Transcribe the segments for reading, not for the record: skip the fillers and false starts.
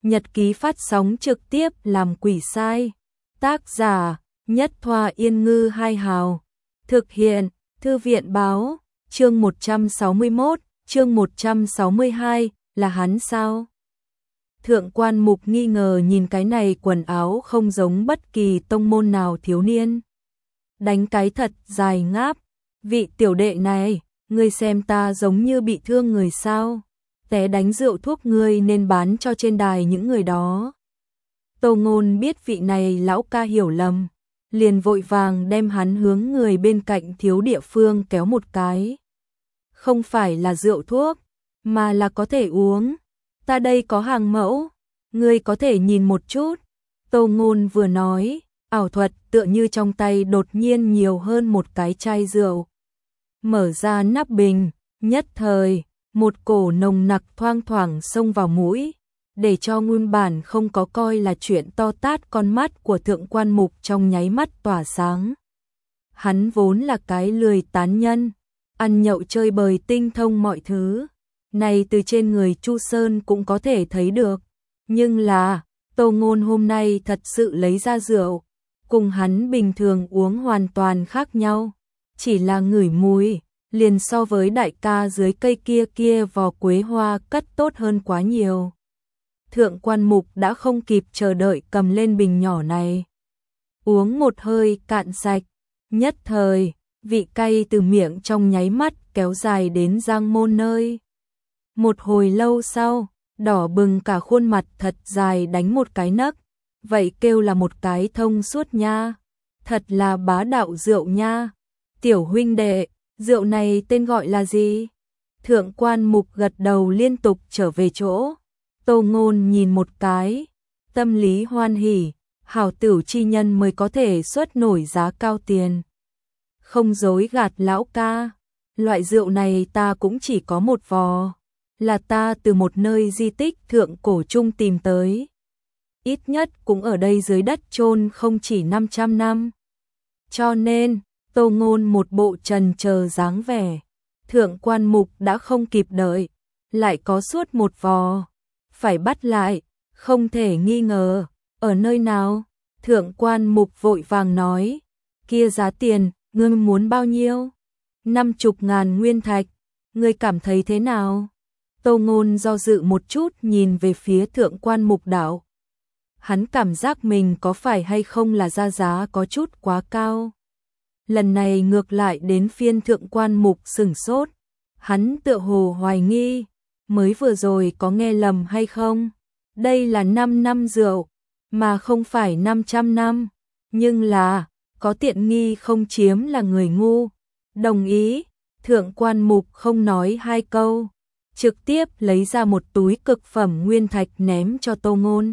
nhật ký phát sóng trực tiếp làm quỷ sai. Tác giả, Nhất Thoa Yên Ngư Hai Hào. Thực hiện, Thư viện báo, chương 161, chương 162, là hắn sao? Thượng quan mục nghi ngờ nhìn cái này quần áo không giống bất kỳ tông môn nào thiếu niên. Đánh cái thật dài ngáp, vị tiểu đệ này, ngươi xem ta giống như bị thương người sao? Té đánh rượu thuốc ngươi nên bán cho trên đài những người đó. Tô Ngôn biết vị này lão ca hiểu lầm, liền vội vàng đem hắn hướng người bên cạnh thiếu địa phương kéo một cái. Không phải là rượu thuốc, mà là có thể uống. Ta đây có hàng mẫu, ngươi có thể nhìn một chút. Tô Ngôn vừa nói, ảo thuật tựa như trong tay đột nhiên nhiều hơn một cái chai rượu. Mở ra nắp bình, nhất thời, một cổ nồng nặc thoang thoảng xông vào mũi, để cho nguyên bản không có coi là chuyện to tát con mắt của thượng quan mục trong nháy mắt tỏa sáng. Hắn vốn là cái lười tán nhân, ăn nhậu chơi bời tinh thông mọi thứ, này từ trên người Chu Sơn cũng có thể thấy được. Nhưng là, Tô Ngôn hôm nay thật sự lấy ra rượu, cùng hắn bình thường uống hoàn toàn khác nhau, chỉ là ngửi mùi, liền so với đại ca dưới cây kia vò quế hoa cất tốt hơn quá nhiều. Thượng quan mục đã không kịp chờ đợi cầm lên bình nhỏ này. Uống một hơi cạn sạch, nhất thời, vị cay từ miệng trong nháy mắt kéo dài đến răng môn nơi. Một hồi lâu sau, đỏ bừng cả khuôn mặt thật dài đánh một cái nấc, vậy kêu là một cái thông suốt nha. Thật là bá đạo rượu nha. Tiểu huynh đệ, rượu này tên gọi là gì? Thượng quan mục gật đầu liên tục trở về chỗ. Tô Ngôn nhìn một cái, tâm lý hoan hỉ, hảo tửu chi nhân mới có thể xuất nổi giá cao tiền. Không dối gạt lão ca, loại rượu này ta cũng chỉ có một vò, là ta từ một nơi di tích thượng cổ trung tìm tới. Ít nhất cũng ở đây dưới đất chôn không chỉ 500 năm. Cho nên, Tô Ngôn một bộ trần chờ dáng vẻ, thượng quan mục đã không kịp đợi, lại có suốt một vò. Phải bắt lại, không thể nghi ngờ, ở nơi nào? Thượng quan mục vội vàng nói, kia giá tiền, ngươi muốn bao nhiêu? 50.000 nguyên thạch, ngươi cảm thấy thế nào? Tô Ngôn do dự một chút nhìn về phía thượng quan mục đạo. Hắn cảm giác mình có phải hay không là ra giá có chút quá cao. Lần này ngược lại đến phiên thượng quan mục sửng sốt, hắn tựa hồ hoài nghi. Mới vừa rồi có nghe lầm hay không? Đây là 5 năm rượu, mà không phải 500 năm. Nhưng là, có tiện nghi không chiếm là người ngu. Đồng ý, thượng quan mục không nói hai câu, trực tiếp lấy ra một túi cực phẩm nguyên thạch ném cho Tô Ngôn.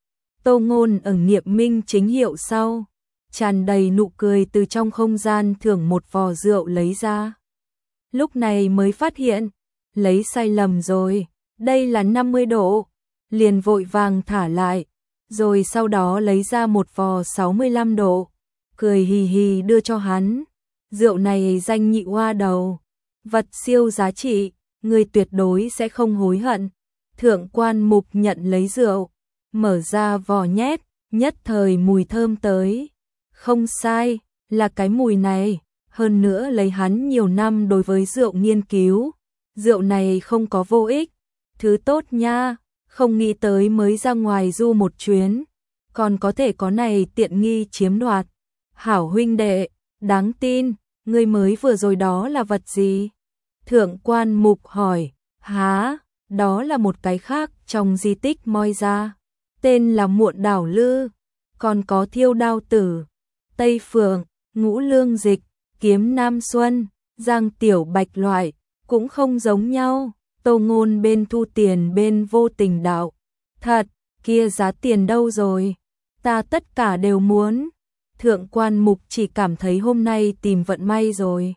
Tô Ngôn ẩn nghiệm minh chính hiệu sau, tràn đầy nụ cười từ trong không gian thưởng một vò rượu lấy ra. Lúc này mới phát hiện, lấy sai lầm rồi, đây là 50 độ, liền vội vàng thả lại, rồi sau đó lấy ra một vò 65 độ, cười hì hì đưa cho hắn. Rượu này danh nhị hoa đầu, vật siêu giá trị, người tuyệt đối sẽ không hối hận. Thượng quan mục nhận lấy rượu, mở ra vò nhét, nhất thời mùi thơm tới. Không sai, là cái mùi này, hơn nữa lấy hắn nhiều năm đối với rượu nghiên cứu. Rượu này không có vô ích, thứ tốt nha, không nghĩ tới mới ra ngoài du một chuyến, còn có thể có này tiện nghi chiếm đoạt. Hảo huynh đệ, đáng tin, ngươi mới vừa rồi đó là vật gì? Thượng quan mục hỏi, há, đó là một cái khác trong di tích moi ra, tên là Muộn Đảo Lư, còn có Thiêu Đao Tử, Tây Phượng, Ngũ Lương Dịch, Kiếm Nam Xuân, Giang Tiểu Bạch loại. Cũng không giống nhau. Tô Ngôn bên thu tiền bên vô tình đạo, thật, kia giá tiền đâu rồi? Ta tất cả đều muốn. Thượng quan mục chỉ cảm thấy hôm nay tìm vận may rồi.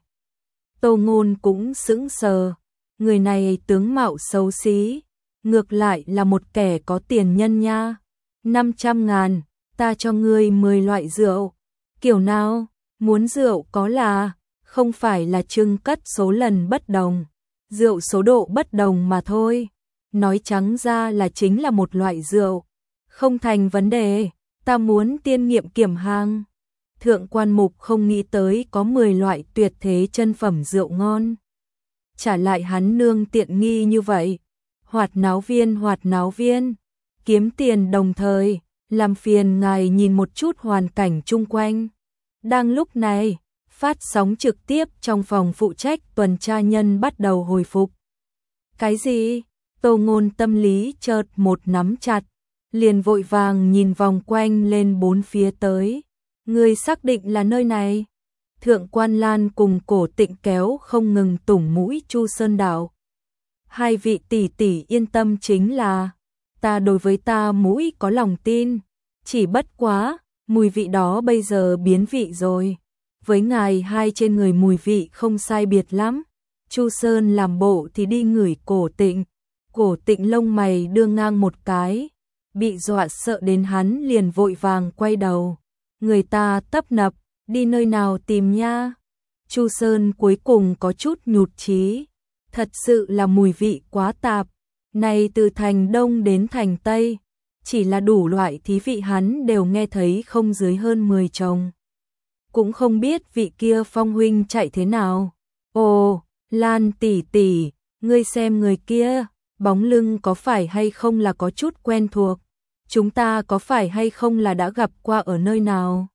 Tô Ngôn cũng sững sờ, người này tướng mạo xấu xí, ngược lại là một kẻ có tiền nhân nha. 500.000, ta cho ngươi 10 loại rượu. Kiểu nào, muốn rượu có là, không phải là trưng cất số lần bất đồng, rượu số độ bất đồng mà thôi. nói trắng ra là chính là một loại rượu. Không thành vấn đề, ta muốn tiên nghiệm kiểm hàng. Thượng quan mục không nghĩ tới có 10 loại tuyệt thế chân phẩm rượu ngon. Trả lại hắn nương tiện nghi như vậy. Hoạt náo viên, kiếm tiền đồng thời, làm phiền ngài nhìn một chút hoàn cảnh chung quanh. Đang lúc này, phát sóng trực tiếp trong phòng phụ trách tuần tra nhân bắt đầu hồi phục. Cái gì? Tô Ngôn tâm lý chợt một nắm chặt, liền vội vàng nhìn vòng quanh lên bốn phía tới. Người xác định là nơi này. Thượng quan Lan cùng Cổ Tịnh kéo không ngừng tủng mũi Chu Sơn Đạo. Hai vị tỷ tỷ yên tâm, chính là ta đối với ta mũi có lòng tin, chỉ bất quá, mùi vị đó bây giờ biến vị rồi. Với ngài hai trên người mùi vị không sai biệt lắm. Chu Sơn làm bộ thì đi ngửi Cổ Tịnh. Cổ Tịnh lông mày đưa ngang một cái, bị dọa sợ đến hắn liền vội vàng quay đầu. Người ta tấp nập, đi nơi nào tìm nha. Chu Sơn cuối cùng có chút nhụt chí. Thật sự là mùi vị quá tạp. Này từ thành Đông đến thành Tây, chỉ là đủ loại thí vị hắn đều nghe thấy không dưới hơn 10 chồng. Cũng không biết vị kia Phong huynh chạy thế nào. Ồ, Lan tỷ tỷ, ngươi xem người kia, bóng lưng có phải hay không là có chút quen thuộc. Chúng ta có phải hay không là đã gặp qua ở nơi nào?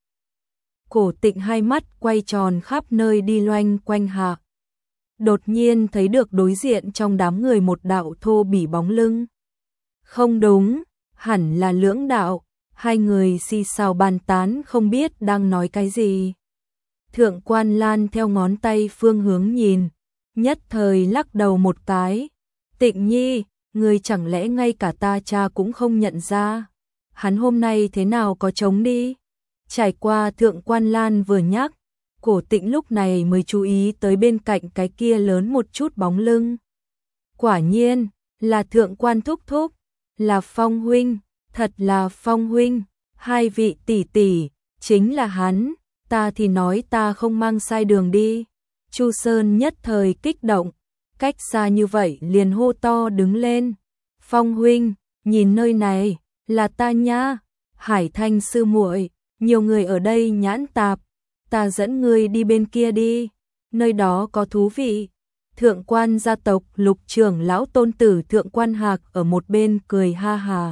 Cổ Tịnh hai mắt quay tròn khắp nơi đi loanh quanh hạ. Đột nhiên thấy được đối diện trong đám người một đạo thô bỉ bóng lưng. Không đúng, hẳn là Lưỡng Đạo. Hai người xì xào bàn tán không biết đang nói cái gì. Thượng quan Lan theo ngón tay phương hướng nhìn, nhất thời lắc đầu một cái. Tịnh nhi, người chẳng lẽ ngay cả ta cha cũng không nhận ra? Hắn hôm nay thế nào có trống đi? Trải qua Thượng quan Lan vừa nhắc, Cổ Tịnh lúc này mới chú ý tới bên cạnh cái kia lớn một chút bóng lưng. Quả nhiên, là Thượng quan thúc thúc, là Phong huynh, thật là Phong huynh, hai vị tỷ tỷ, chính là hắn, ta thì nói ta không mang sai đường đi. Chu Sơn nhất thời kích động, cách xa như vậy liền hô to đứng lên. Phong huynh, nhìn nơi này, là ta nha, Hải Thanh sư muội, nhiều người ở đây nhãn tạp, ta dẫn ngươi đi bên kia đi, nơi đó có thú vị. Thượng quan gia tộc Lục trưởng lão tôn tử Thượng quan Hạc ở một bên cười ha hà.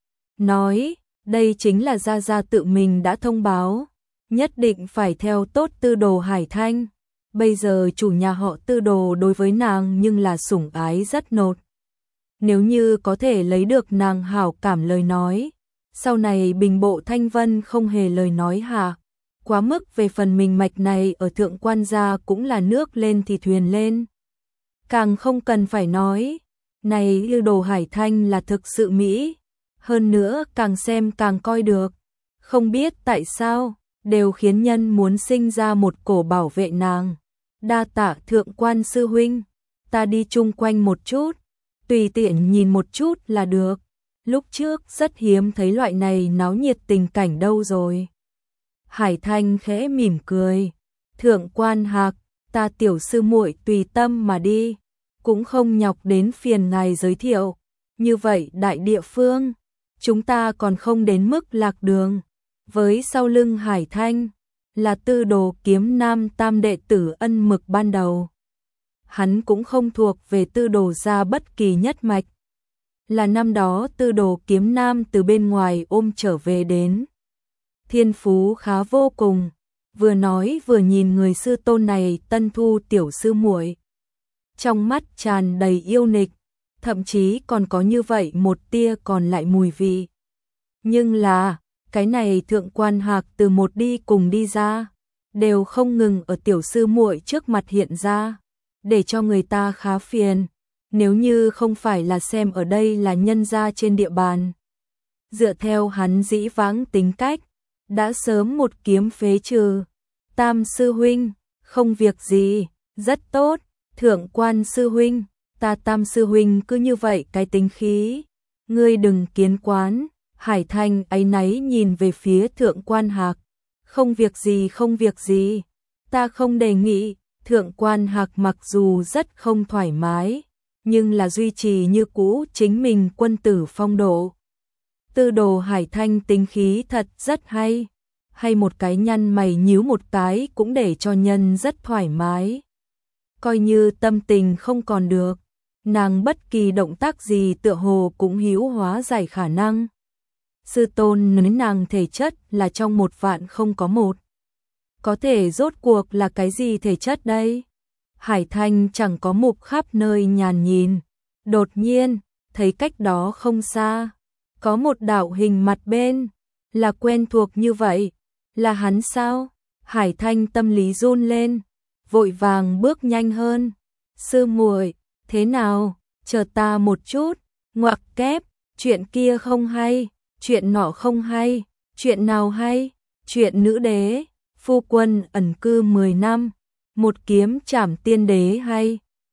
Nói, đây chính là gia gia tự mình đã thông báo, nhất định phải theo tốt tư đồ Hải Thanh. Bây giờ chủ nhà họ Tư đồ đối với nàng nhưng là sủng ái rất nột. Nếu như có thể lấy được nàng hảo cảm lời nói, sau này Bình Bộ Thanh Vân không hề lời nói hạ. Quá mức về phần mình mạch này ở Thượng quan gia cũng là nước lên thì thuyền lên. Càng không cần phải nói, này Tư đồ Hải Thanh là thực sự mỹ, hơn nữa càng xem càng coi được. Không biết tại sao, đều khiến nhân muốn sinh ra một cổ bảo vệ nàng. Đa tạ Thượng quan sư huynh, ta đi chung quanh một chút, tùy tiện nhìn một chút là được. Lúc trước rất hiếm thấy loại này náo nhiệt tình cảnh đâu rồi. Hải Thanh khẽ mỉm cười. Thượng quan Hạc, ta tiểu sư muội tùy tâm mà đi, cũng không nhọc đến phiền ngài giới thiệu. Như vậy đại địa phương, chúng ta còn không đến mức lạc đường. Với sau lưng Hải Thanh là Tư đồ Kiếm Nam tam đệ tử Ân Mực ban đầu. Hắn cũng không thuộc về Tư đồ gia bất kỳ nhất mạch, là năm đó Tư đồ Kiếm Nam từ bên ngoài ôm trở về đến. Thiên phú khá vô cùng, vừa nói vừa nhìn người sư tôn này tân thu tiểu sư muội, trong mắt tràn đầy yêu nịch, thậm chí còn có như vậy một tia còn lại mùi vị. Nhưng là, cái này Thượng quan Hạc từ một đi cùng đi ra, đều không ngừng ở tiểu sư muội trước mặt hiện ra, để cho người ta khá phiền. Nếu như không phải là xem ở đây là nhân gia trên địa bàn, dựa theo hắn dĩ vãng tính cách, đã sớm một kiếm phế trừ. Tam sư huynh, không việc gì, rất tốt. Thượng quan sư huynh, ta Tam sư huynh cứ như vậy cái tính khí, ngươi đừng kiến quán. Hải Thanh áy náy nhìn về phía Thượng quan Hạc. Không việc gì, không việc gì, ta không đề nghị. Thượng quan Hạc mặc dù rất không thoải mái, nhưng là duy trì như cũ chính mình quân tử phong độ. Tư Đồ Hải Thanh tính khí thật rất hay một cái nhăn mày nhíu một cái cũng để cho nhân rất thoải mái. Coi như tâm tình không còn được, nàng bất kỳ động tác gì tựa hồ cũng hữu hóa giải khả năng. Sư tôn nói nàng thể chất là trong 1 vạn không có một. Có thể rốt cuộc là cái gì thể chất đây? Hải Thanh chẳng có mục khắp nơi nhàn nhìn. Đột nhiên, thấy cách đó không xa, có một đạo hình mặt bên, là quen thuộc như vậy, là hắn sao? Hải Thanh tâm lý run lên, vội vàng bước nhanh hơn. Sư muội, thế nào? Chờ ta một chút. Ngoặc kép, chuyện kia không hay, chuyện nọ không hay, chuyện nào hay? Chuyện nữ đế, phu quân ẩn cư 10 năm, một kiếm trảm tiên đế hay,